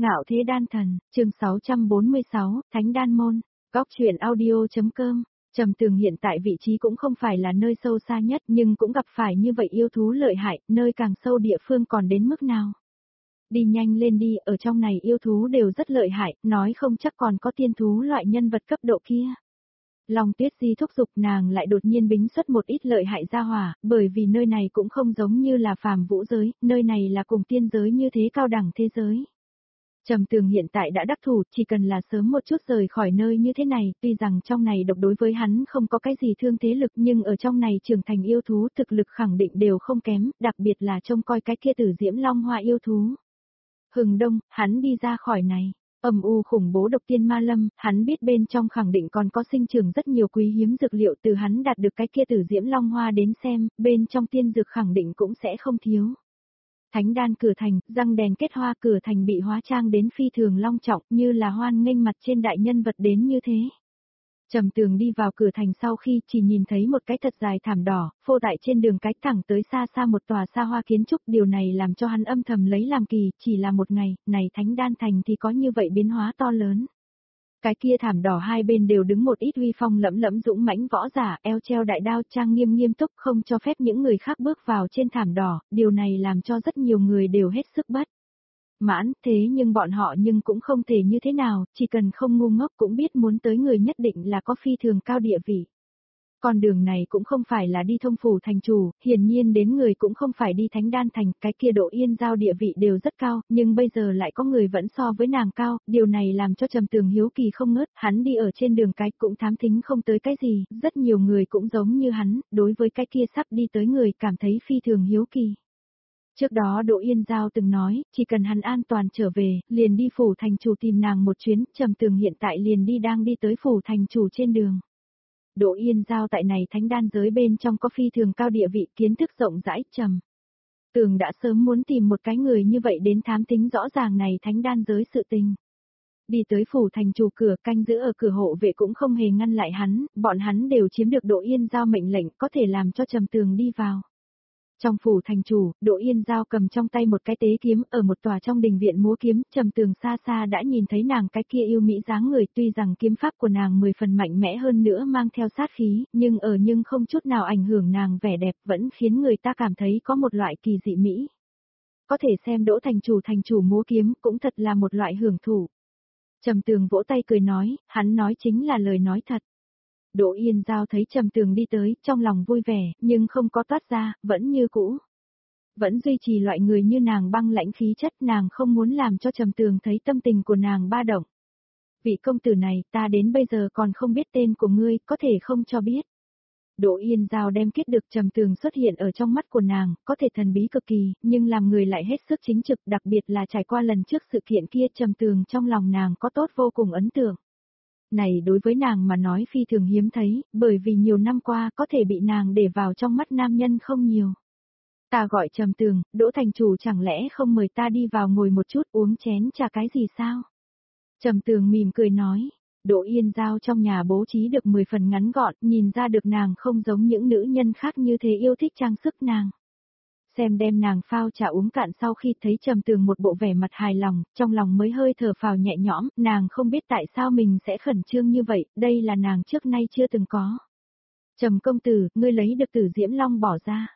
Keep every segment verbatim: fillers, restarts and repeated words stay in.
Ngạo Thế Đan Thần, chương sáu trăm bốn mươi sáu, Thánh Đan Môn, góc truyện audio.com. Trầm Tường hiện tại vị trí cũng không phải là nơi sâu xa nhất nhưng cũng gặp phải như vậy yêu thú lợi hại, nơi càng sâu địa phương còn đến mức nào. Đi nhanh lên đi, ở trong này yêu thú đều rất lợi hại, nói không chắc còn có tiên thú loại nhân vật cấp độ kia. Long Tuyết Di thúc giục nàng lại đột nhiên bính xuất một ít lợi hại ra hỏa, bởi vì nơi này cũng không giống như là phàm vũ giới, nơi này là cùng tiên giới như thế cao đẳng thế giới. Trầm Tường hiện tại đã đắc thủ, chỉ cần là sớm một chút rời khỏi nơi như thế này, tuy rằng trong này độc đối với hắn không có cái gì thương thế lực nhưng ở trong này trưởng thành yêu thú thực lực khẳng định đều không kém, đặc biệt là trông coi cái kia Tử Diễm Long Hoa yêu thú. Hừng đông, hắn đi ra khỏi này, âm u khủng bố độc tiên ma lâm, hắn biết bên trong khẳng định còn có sinh trưởng rất nhiều quý hiếm dược liệu từ hắn đạt được cái kia Tử Diễm Long Hoa đến xem, bên trong tiên dược khẳng định cũng sẽ không thiếu. Thánh đan cửa thành, răng đèn kết hoa cửa thành bị hóa trang đến phi thường long trọng như là hoan nghênh mặt trên đại nhân vật đến như thế. Trầm Tường đi vào cửa thành sau khi chỉ nhìn thấy một cái thật dài thảm đỏ, phô tại trên đường cái thẳng tới xa xa một tòa xa hoa kiến trúc, điều này làm cho hắn âm thầm lấy làm kỳ, chỉ là một ngày, này Thánh Đan Thành thì có như vậy biến hóa to lớn. Cái kia thảm đỏ hai bên đều đứng một ít uy phong lẫm lẫm dũng mãnh võ giả, eo treo đại đao trang nghiêm nghiêm túc không cho phép những người khác bước vào trên thảm đỏ, điều này làm cho rất nhiều người đều hết sức bất mãn, thế nhưng bọn họ nhưng cũng không thể như thế nào, chỉ cần không ngu ngốc cũng biết muốn tới người nhất định là có phi thường cao địa vị. Con đường này cũng không phải là đi thông phủ thành chủ, hiển nhiên đến người cũng không phải đi Thánh Đan Thành, cái kia Độ Yên Giao địa vị đều rất cao, nhưng bây giờ lại có người vẫn so với nàng cao, điều này làm cho Trầm Tường hiếu kỳ không ngớt, hắn đi ở trên đường cái cũng thám thính không tới cái gì, rất nhiều người cũng giống như hắn, đối với cái kia sắp đi tới người cảm thấy phi thường hiếu kỳ. Trước đó Độ Yên Giao từng nói, chỉ cần hắn an toàn trở về, liền đi phủ thành chủ tìm nàng một chuyến, Trầm Tường hiện tại liền đi đang đi tới phủ thành chủ trên đường. Độ Yên Giao tại này Thánh Đan giới bên trong có phi thường cao địa vị, kiến thức rộng rãi. Trầm Tường đã sớm muốn tìm một cái người như vậy đến thám tính rõ ràng này Thánh Đan giới sự tình. Đi tới phủ thành chủ cửa, canh giữ ở cửa hộ vệ cũng không hề ngăn lại hắn, bọn hắn đều chiếm được Độ Yên Giao mệnh lệnh có thể làm cho Trầm Tường đi vào. Trong phủ thành chủ, Độ Yên Giao cầm trong tay một cái tế kiếm ở một tòa trong đình viện múa kiếm, Trầm Tường xa xa đã nhìn thấy nàng cái kia yêu mỹ dáng người, tuy rằng kiếm pháp của nàng mười phần mạnh mẽ hơn nữa mang theo sát khí, nhưng ở nhưng không chút nào ảnh hưởng nàng vẻ đẹp, vẫn khiến người ta cảm thấy có một loại kỳ dị mỹ. Có thể xem Đỗ thành chủ thành chủ múa kiếm cũng thật là một loại hưởng thụ. Trầm Tường vỗ tay cười nói, hắn nói chính là lời nói thật. Độ Yên Giao thấy Trầm Tường đi tới, trong lòng vui vẻ, nhưng không có toát ra, vẫn như cũ. Vẫn duy trì loại người như nàng băng lãnh khí chất, nàng không muốn làm cho Trầm Tường thấy tâm tình của nàng ba động. Vị công tử này, ta đến bây giờ còn không biết tên của ngươi, có thể không cho biết. Độ Yên Giao đem kết được Trầm Tường xuất hiện ở trong mắt của nàng, có thể thần bí cực kỳ, nhưng làm người lại hết sức chính trực, đặc biệt là trải qua lần trước sự kiện kia, Trầm Tường trong lòng nàng có tốt vô cùng ấn tượng. Này đối với nàng mà nói phi thường hiếm thấy, bởi vì nhiều năm qua có thể bị nàng để vào trong mắt nam nhân không nhiều. Ta gọi Trầm Tường, Đỗ thành chủ chẳng lẽ không mời ta đi vào ngồi một chút uống chén trà cái gì sao? Trầm Tường mỉm cười nói, Độ Yên Giao trong nhà bố trí được mười phần ngắn gọn, nhìn ra được nàng không giống những nữ nhân khác như thế yêu thích trang sức nàng. Xem đem nàng phao trà uống cạn sau khi thấy Trầm Tường một bộ vẻ mặt hài lòng, trong lòng mới hơi thở phào nhẹ nhõm, nàng không biết tại sao mình sẽ khẩn trương như vậy, đây là nàng trước nay chưa từng có. Trầm công tử, ngươi lấy được Tử Diễm Long bỏ ra.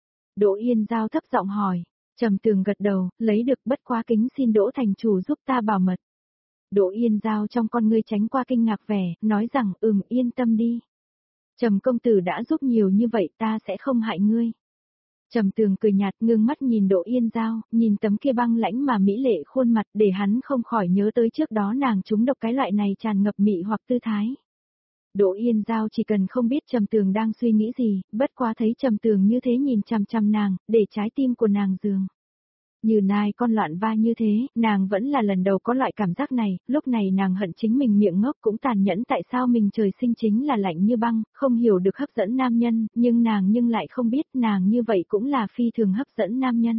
Đỗ Yên Giao thấp giọng hỏi, Trầm Tường gật đầu, lấy được, bất quá kính xin Đỗ thành chủ giúp ta bảo mật. Đỗ Yên Giao trong con ngươi tránh qua kinh ngạc vẻ, nói rằng, ừm yên tâm đi. Trầm công tử đã giúp nhiều như vậy ta sẽ không hại ngươi. Trầm Tường cười nhạt ngưng mắt nhìn Độ Yên Giao, nhìn tấm kia băng lãnh mà mỹ lệ khuôn mặt để hắn không khỏi nhớ tới trước đó nàng trúng độc cái loại này tràn ngập mị hoặc tư thái. Độ Yên Giao chỉ cần không biết Trầm Tường đang suy nghĩ gì, bất quá thấy Trầm Tường như thế nhìn chằm chằm nàng, để trái tim của nàng dường như nai con loạn va như thế, nàng vẫn là lần đầu có loại cảm giác này, lúc này nàng hận chính mình miệng ngốc cũng tàn nhẫn tại sao mình trời sinh chính là lạnh như băng, không hiểu được hấp dẫn nam nhân, nhưng nàng nhưng lại không biết nàng như vậy cũng là phi thường hấp dẫn nam nhân.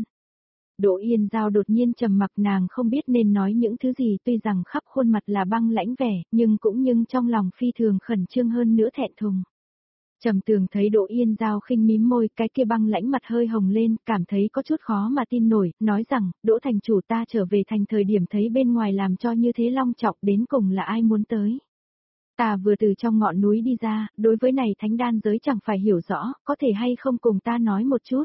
Đỗ Yên Giao đột nhiên trầm mặc nàng không biết nên nói những thứ gì tuy rằng khắp khuôn mặt là băng lãnh vẻ, nhưng cũng nhưng trong lòng phi thường khẩn trương hơn nữa thẹn thùng. Trầm Tường thấy Đỗ Yên Giao khinh mím môi, cái kia băng lãnh mặt hơi hồng lên, cảm thấy có chút khó mà tin nổi, nói rằng, Đỗ thành chủ ta trở về thành thời điểm thấy bên ngoài làm cho như thế long trọng, đến cùng là ai muốn tới. Ta vừa từ trong ngọn núi đi ra, đối với này thánh đan giới chẳng phải hiểu rõ, có thể hay không cùng ta nói một chút.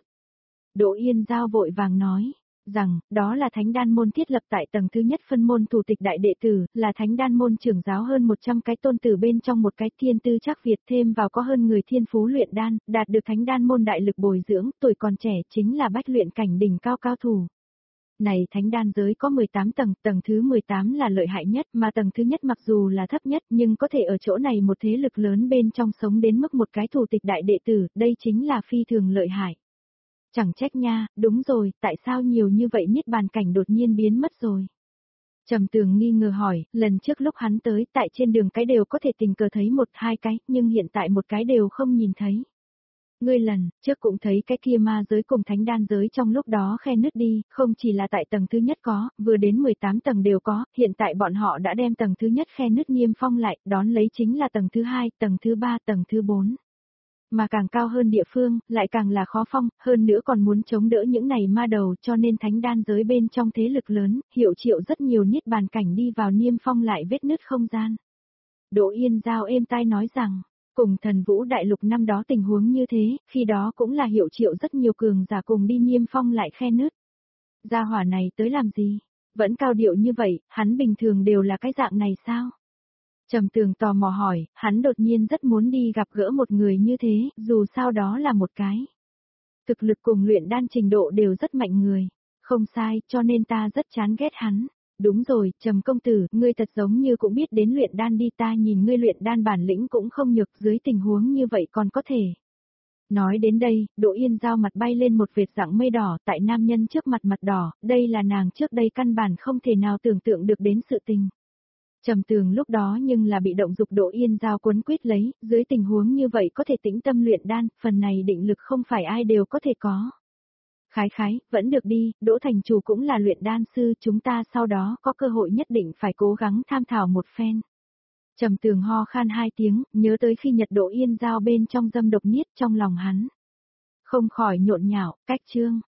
Đỗ Yên Giao vội vàng nói, rằng, đó là thánh đan môn thiết lập tại tầng thứ nhất phân môn thủ tịch đại đệ tử, là thánh đan môn trưởng giáo hơn một trăm cái tôn tử bên trong một cái thiên tư chắc Việt, thêm vào có hơn người thiên phú luyện đan, đạt được thánh đan môn đại lực bồi dưỡng, tuổi còn trẻ chính là bách luyện cảnh đỉnh cao cao thủ. Này thánh đan giới có mười tám tầng, tầng thứ mười tám là lợi hại nhất, mà tầng thứ nhất mặc dù là thấp nhất nhưng có thể ở chỗ này một thế lực lớn bên trong sống đến mức một cái thủ tịch đại đệ tử, đây chính là phi thường lợi hại. Chẳng trách nha, đúng rồi, tại sao nhiều như vậy niết bàn cảnh đột nhiên biến mất rồi? Trầm Tường nghi ngờ hỏi, lần trước lúc hắn tới, tại trên đường cái đều có thể tình cờ thấy một hai cái, nhưng hiện tại một cái đều không nhìn thấy. Ngươi lần trước cũng thấy cái kia ma giới cùng thánh đan giới trong lúc đó khe nứt đi, không chỉ là tại tầng thứ nhất có, vừa đến mười tám tầng đều có, hiện tại bọn họ đã đem tầng thứ nhất khe nứt niêm phong lại, đón lấy chính là tầng thứ hai, tầng thứ ba, tầng thứ bốn. Mà càng cao hơn địa phương, lại càng là khó phong, hơn nữa còn muốn chống đỡ những này ma đầu, cho nên thánh đan giới bên trong thế lực lớn, hiệu triệu rất nhiều niết bàn cảnh đi vào niêm phong lại vết nứt không gian. Đỗ Yên Giao êm tai nói rằng, cùng Thần Vũ Đại Lục năm đó tình huống như thế, khi đó cũng là hiệu triệu rất nhiều cường giả cùng đi niêm phong lại khe nứt. Gia hỏa này tới làm gì? Vẫn cao điệu như vậy, hắn bình thường đều là cái dạng này sao? Trầm Tường tò mò hỏi, hắn đột nhiên rất muốn đi gặp gỡ một người như thế, dù sao đó là một cái. Thực lực cùng luyện đan trình độ đều rất mạnh người. Không sai, cho nên ta rất chán ghét hắn. Đúng rồi, Trầm công tử, ngươi thật giống như cũng biết đến luyện đan đi, ta nhìn ngươi luyện đan bản lĩnh cũng không nhược, dưới tình huống như vậy còn có thể. Nói đến đây, Đỗ Yên Giao mặt bay lên một vệt dạng mây đỏ, tại nam nhân trước mặt mặt đỏ, đây là nàng trước đây căn bản không thể nào tưởng tượng được đến sự tình. Trầm Tường lúc đó nhưng là bị động dục Đỗ Yên Giao quấn quýt lấy, dưới tình huống như vậy có thể tĩnh tâm luyện đan, phần này định lực không phải ai đều có thể có. Khái khái, vẫn được đi, Đỗ thành chủ cũng là luyện đan sư, chúng ta sau đó có cơ hội nhất định phải cố gắng tham thảo một phen. Trầm Tường ho khan hai tiếng, nhớ tới khi Nhật Đỗ Yên Giao bên trong dâm độc niết trong lòng hắn. Không khỏi nhộn nhạo, cách chương.